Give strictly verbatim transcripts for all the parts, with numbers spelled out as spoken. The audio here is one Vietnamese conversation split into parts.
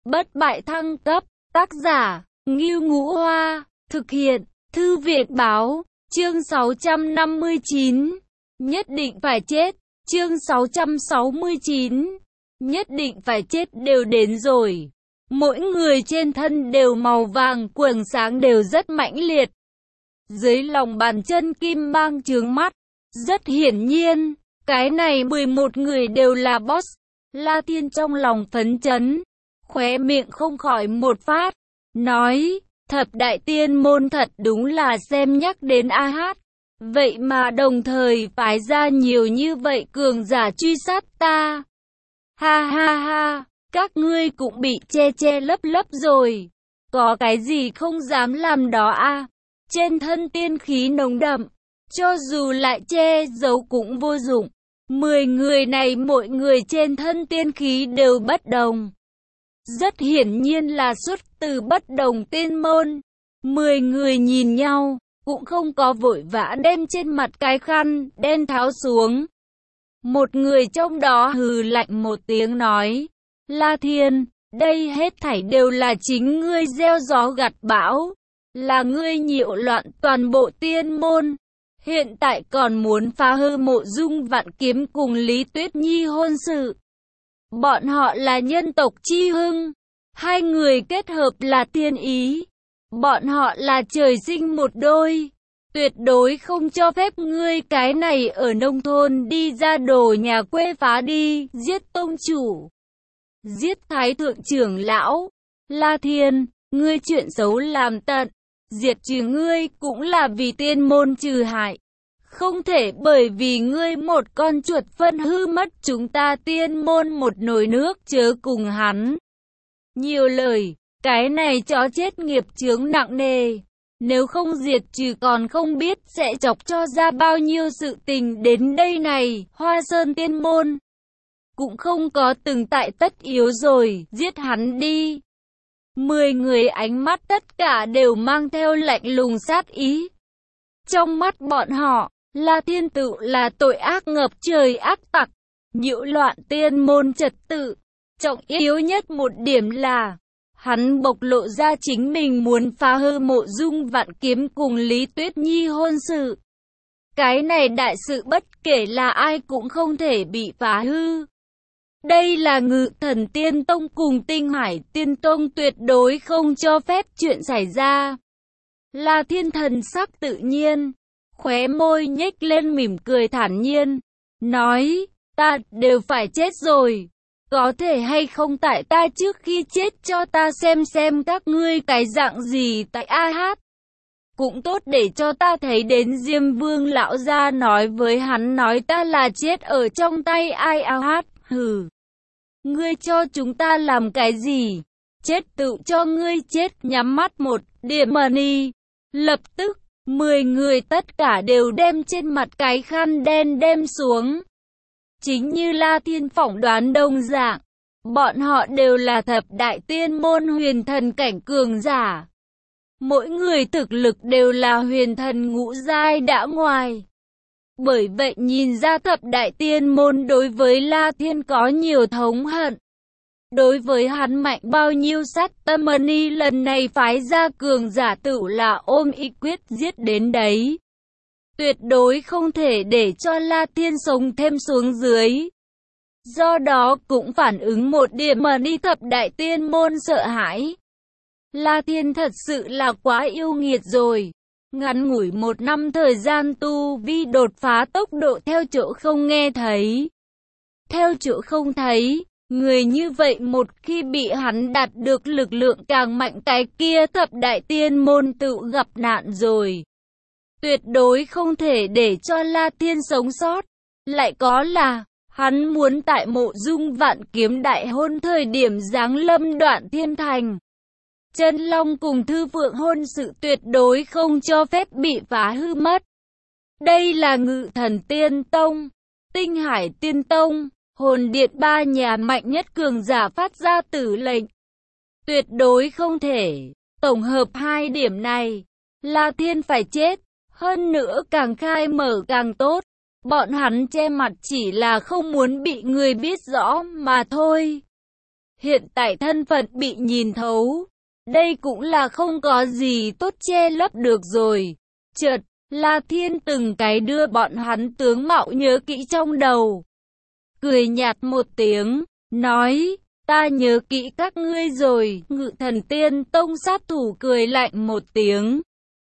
bất bại thăng cấp, tác giả, Ngưu Ngũ Hoa, thực hiện, Thư viện Báo, chương sáu trăm năm mươi chín, nhất định phải chết, chương sáu trăm sáu mươi chín, nhất định phải chết đều đến rồi. Mỗi người trên thân đều màu vàng, quầng sáng đều rất mãnh liệt. Dưới lòng bàn chân kim mang chướng mắt, rất hiển nhiên, cái này mười một người đều là boss. La Thiên trong lòng phấn chấn, khóe miệng không khỏi một phát, nói, thập đại tiên môn thật đúng là xem nhắc đến a hát. Vậy mà đồng thời phái ra nhiều như vậy cường giả truy sát ta. Ha ha ha, các ngươi cũng bị che che lấp lấp rồi. Có cái gì không dám làm đó a? Trên thân tiên khí nồng đậm, cho dù lại che giấu cũng vô dụng. Mười người này mỗi người trên thân tiên khí đều bất đồng. Rất hiển nhiên là xuất từ bất đồng tiên môn. Mười người nhìn nhau, cũng không có vội vã đem trên mặt cái khăn đen tháo xuống. Một người trong đó hừ lạnh một tiếng nói, La Thiên, đây hết thảy đều là chính ngươi gieo gió gặt bão, là ngươi nhiễu loạn toàn bộ tiên môn. Hiện tại còn muốn phá hư Mộ Dung Vạn Kiếm cùng Lý Tuyết Nhi hôn sự. Bọn họ là nhân tộc chi hưng, hai người kết hợp là tiên ý. Bọn họ là trời sinh một đôi, tuyệt đối không cho phép ngươi cái này ở nông thôn đi ra đồ nhà quê phá đi, giết tông chủ, giết thái thượng trưởng lão. La Thiên, ngươi chuyện xấu làm tận, diệt trừ ngươi cũng là vì tiên môn trừ hại. Không thể bởi vì ngươi một con chuột phân hư mất chúng ta tiên môn một nồi nước, chớ cùng hắn nhiều lời. Cái này chó chết nghiệp chướng nặng nề, nếu không diệt trừ còn không biết sẽ chọc cho ra bao nhiêu sự tình đến đây này. Hoa Sơn tiên môn cũng không có từng tại tất yếu rồi, giết hắn đi. Mười người ánh mắt tất cả đều mang theo lạnh lùng sát ý. Trong mắt bọn họ, La Thiên tự là tội ác ngập trời ác tặc, nhiễu loạn tiên môn trật tự. Trọng yếu nhất một điểm là hắn bộc lộ ra chính mình muốn phá hư Mộ Dung Vạn Kiếm cùng Lý Tuyết Nhi hôn sự. Cái này đại sự bất kể là ai cũng không thể bị phá hư. Đây là Ngự Thần Tiên Tông cùng Tinh Hải Tiên Tông tuyệt đối không cho phép chuyện xảy ra. La Thiên thần sắc tự nhiên, khóe môi nhếch lên mỉm cười thản nhiên, nói, ta đều phải chết rồi. Có thể hay không tại ta trước khi chết cho ta xem xem các ngươi cái dạng gì tại a hát. Cũng tốt để cho ta thấy đến Diêm Vương lão gia nói với hắn nói ta là chết ở trong tay ai a hát. Hừ, ngươi cho chúng ta làm cái gì? Chết tự cho ngươi chết. Nhắm mắt một điểm money. Lập tức, mười người tất cả đều đem trên mặt cái khăn đen đem xuống. Chính như La Thiên phỏng đoán đồng dạng, bọn họ đều là thập đại tiên môn huyền thần cảnh cường giả. Mỗi người thực lực đều là huyền thần ngũ giai đã ngoài. Bởi vậy nhìn ra thập đại tiên môn đối với La Thiên có nhiều thống hận. Đối với hắn mạnh bao nhiêu sát tâm money, lần này phái ra cường giả tự là ôm ý quyết giết đến đấy. Tuyệt đối không thể để cho La Thiên sống thêm xuống dưới. Do đó cũng phản ứng một điểm mà đi thập đại tiên môn sợ hãi. La Thiên thật sự là quá yêu nghiệt rồi. Ngắn ngủi một năm thời gian tu vi đột phá tốc độ theo chỗ không nghe thấy. Theo chỗ không thấy, người như vậy một khi bị hắn đạt được lực lượng càng mạnh cái kia thập đại tiên môn tự gặp nạn rồi. Tuyệt đối không thể để cho La Thiên sống sót. Lại có là, hắn muốn tại Mộ Dung Vạn Kiếm đại hôn thời điểm giáng lâm Đoạn Thiên Thành. Chân Long cùng Thư Phượng hôn sự tuyệt đối không cho phép bị phá hư mất. Đây là Ngự Thần Tiên Tông, Tinh Hải Tiên Tông, Hồn Điện ba nhà mạnh nhất cường giả phát ra tử lệnh. Tuyệt đối không thể. Tổng hợp hai điểm này, La Thiên phải chết. Hơn nữa càng khai mở càng tốt. Bọn hắn che mặt chỉ là không muốn bị người biết rõ mà thôi. Hiện tại thân phận bị nhìn thấu. Đây cũng là không có gì tốt che lấp được rồi. Chợt, La Thiên từng cái đưa bọn hắn tướng mạo nhớ kỹ trong đầu. Cười nhạt một tiếng, nói, ta nhớ kỹ các ngươi rồi. Ngự Thần Tiên Tông sát thủ cười lạnh một tiếng.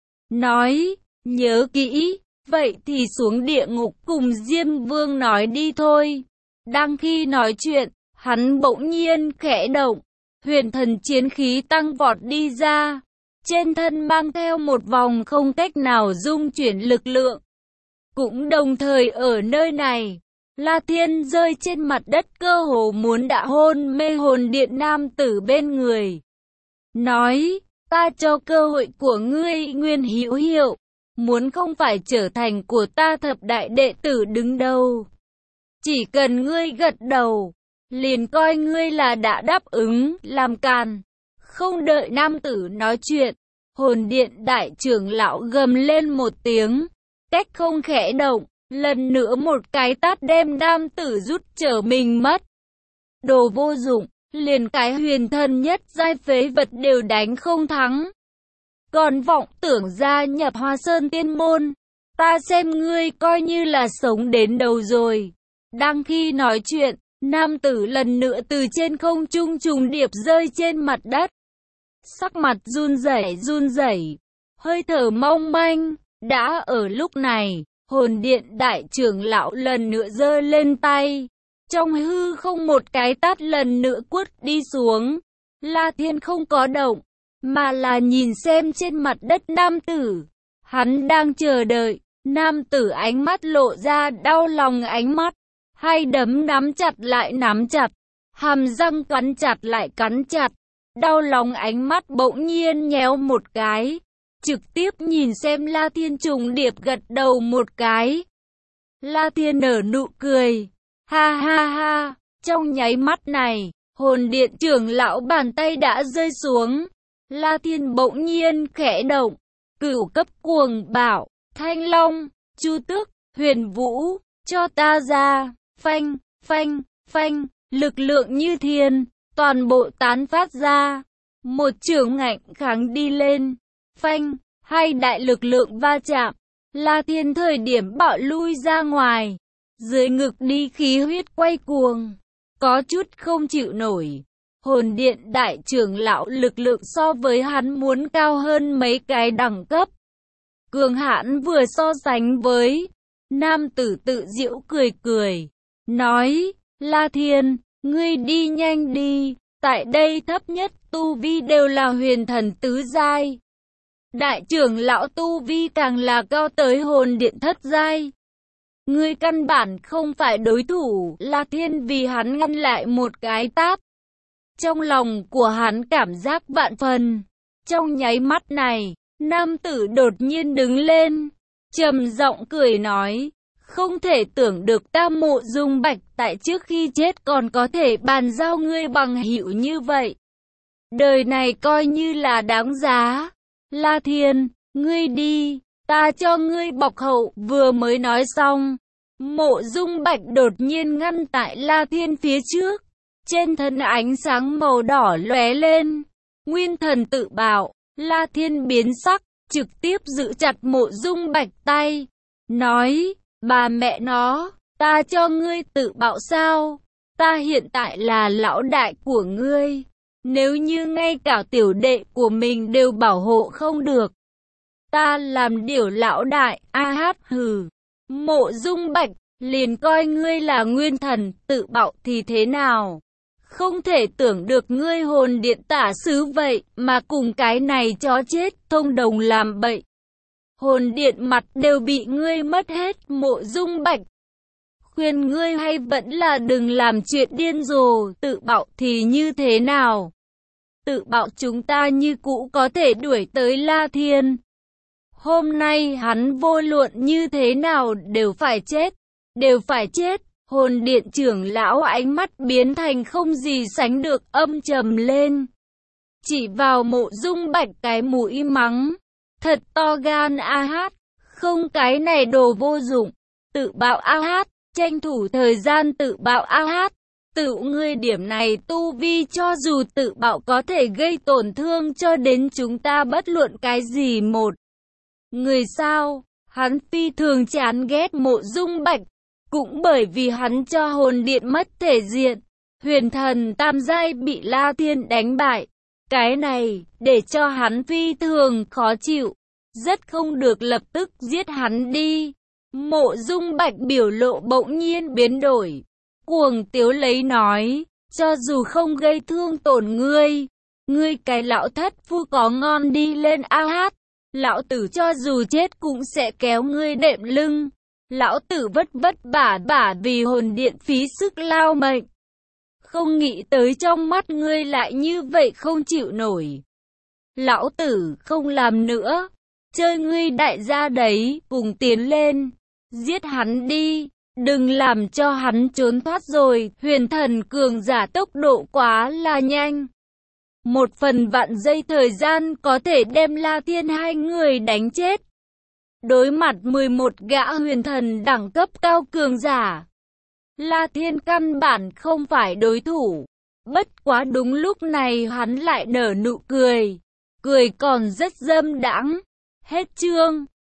Nói, nhớ kỹ, vậy thì xuống địa ngục cùng Diêm Vương nói đi thôi. Đang khi nói chuyện, hắn bỗng nhiên khẽ động. Huyền thần chiến khí tăng vọt đi ra. Trên thân mang theo một vòng không cách nào dung chuyển lực lượng. Cũng đồng thời ở nơi này, La Thiên rơi trên mặt đất cơ hồ muốn đã hôn mê hồn điện nam tử bên người. Nói, ta cho cơ hội của ngươi Nguyên hữu hiệu. Muốn không phải trở thành của ta thập đại đệ tử đứng đầu. Chỉ cần ngươi gật đầu, liền coi ngươi là đã đáp ứng, làm càn. Không đợi nam tử nói chuyện, hồn điện đại trưởng lão gầm lên một tiếng, cách không khẽ động, lần nữa một cái tát đem nam tử rút trở mình mất. Đồ vô dụng, liền cái huyền thần nhất giai phế vật đều đánh không thắng. Còn vọng tưởng gia nhập Hoa Sơn Tiên Môn, ta xem ngươi coi như là sống đến đầu rồi. Đang khi nói chuyện, nam tử lần nữa từ trên không trung trùng điệp rơi trên mặt đất. Sắc mặt run rẩy run rẩy, hơi thở mong manh. Đã ở lúc này, hồn điện đại trưởng lão lần nữa giơ lên tay. Trong hư không một cái tát lần nữa quất đi xuống. La Thiên không có động, mà là nhìn xem trên mặt đất nam tử. Hắn đang chờ đợi. Nam tử ánh mắt lộ ra đau lòng ánh mắt. Hai đấm nắm chặt lại nắm chặt, hàm răng cắn chặt lại cắn chặt, đau lòng ánh mắt bỗng nhiên nhéo một cái, trực tiếp nhìn xem La Thiên trùng điệp gật đầu một cái. La Thiên nở nụ cười, ha ha ha, trong nháy mắt này, hồn điện trưởng lão bàn tay đã rơi xuống, La Thiên bỗng nhiên khẽ động, cửu cấp cuồng bảo, Thanh Long, Chu Tước, Huyền Vũ, cho ta ra. Phanh, phanh, phanh, lực lượng như thiên, toàn bộ tán phát ra. Một chưởng ngạnh kháng đi lên. Phanh, hai đại lực lượng va chạm. La Thiên thời điểm bạo lui ra ngoài. Dưới ngực đi khí huyết quay cuồng. Có chút không chịu nổi. Hồn điện đại trưởng lão lực lượng so với hắn muốn cao hơn mấy cái đẳng cấp. Cường hãn vừa so sánh với. Nam tử tự giễu cười cười. Nói, La Thiên, ngươi đi nhanh đi, tại đây thấp nhất tu vi đều là huyền thần tứ giai. Đại trưởng lão tu vi càng là cao tới hồn điện thất giai. Ngươi căn bản không phải đối thủ, La Thiên vì hắn ngăn lại một cái tát. Trong lòng của hắn cảm giác vạn phần. Trong nháy mắt này, nam tử đột nhiên đứng lên, trầm giọng cười nói. Không thể tưởng được ta Mộ Dung Bạch tại trước khi chết còn có thể bàn giao ngươi bằng hữu như vậy. Đời này coi như là đáng giá. La Thiên, ngươi đi, ta cho ngươi bọc hậu. Vừa mới nói xong, Mộ Dung Bạch đột nhiên ngăn tại La Thiên phía trước. Trên thân ánh sáng màu đỏ lóe lên. Nguyên thần tự bạo, La Thiên biến sắc, trực tiếp giữ chặt Mộ Dung Bạch tay. Nói, bà mẹ nó, ta cho ngươi tự bạo sao? Ta hiện tại là lão đại của ngươi. Nếu như ngay cả tiểu đệ của mình đều bảo hộ không được, ta làm điều lão đại, a hát hừ. Mộ Dung Bạch, liền coi ngươi là nguyên thần, tự bạo thì thế nào? Không thể tưởng được ngươi hồn điện tả sứ vậy, mà cùng cái này chó chết thông đồng làm bậy. Hồn điện mặt đều bị ngươi mất hết. Mộ Dung Bạch, khuyên ngươi hay vẫn là đừng làm chuyện điên rồ. Tự bạo thì như thế nào? Tự bạo chúng ta như cũ có thể đuổi tới La Thiên. Hôm nay hắn vô luận như thế nào đều phải chết. Đều phải chết. Hồn điện trưởng lão ánh mắt biến thành không gì sánh được âm trầm lên. Chỉ vào Mộ Dung Bạch cái mũi mắng. Thật to gan a hát, không cái này đồ vô dụng, tự bạo a hát, tranh thủ thời gian tự bạo a hát. Tự ngươi điểm này tu vi cho dù tự bạo có thể gây tổn thương cho đến chúng ta bất luận cái gì một. Người sao, hắn phi thường chán ghét Mộ Dung Bạch, cũng bởi vì hắn cho hồn điện mất thể diện, huyền thần tam giai bị La Thiên đánh bại. Cái này, để cho hắn phi thường khó chịu, rất không được lập tức giết hắn đi. Mộ Dung Bạch biểu lộ bỗng nhiên biến đổi, cuồng tiếu lấy nói, cho dù không gây thương tổn ngươi, ngươi cái lão thất phu có ngon đi lên a hát, lão tử cho dù chết cũng sẽ kéo ngươi đệm lưng. Lão tử vất vất vả vả vì hồn điện phí sức lao mệnh, không nghĩ tới trong mắt ngươi lại như vậy không chịu nổi. Lão tử không làm nữa, chơi ngươi đại gia đấy, cùng tiến lên, giết hắn đi, đừng làm cho hắn trốn thoát rồi. Huyền thần cường giả tốc độ quá là nhanh, một phần vạn giây thời gian có thể đem La Thiên hai người đánh chết. Đối mặt mười một gã huyền thần đẳng cấp cao cường giả, La Thiên căn bản không phải đối thủ. Bất quá đúng lúc này hắn lại nở nụ cười, cười còn rất dâm đãng. Hết chương.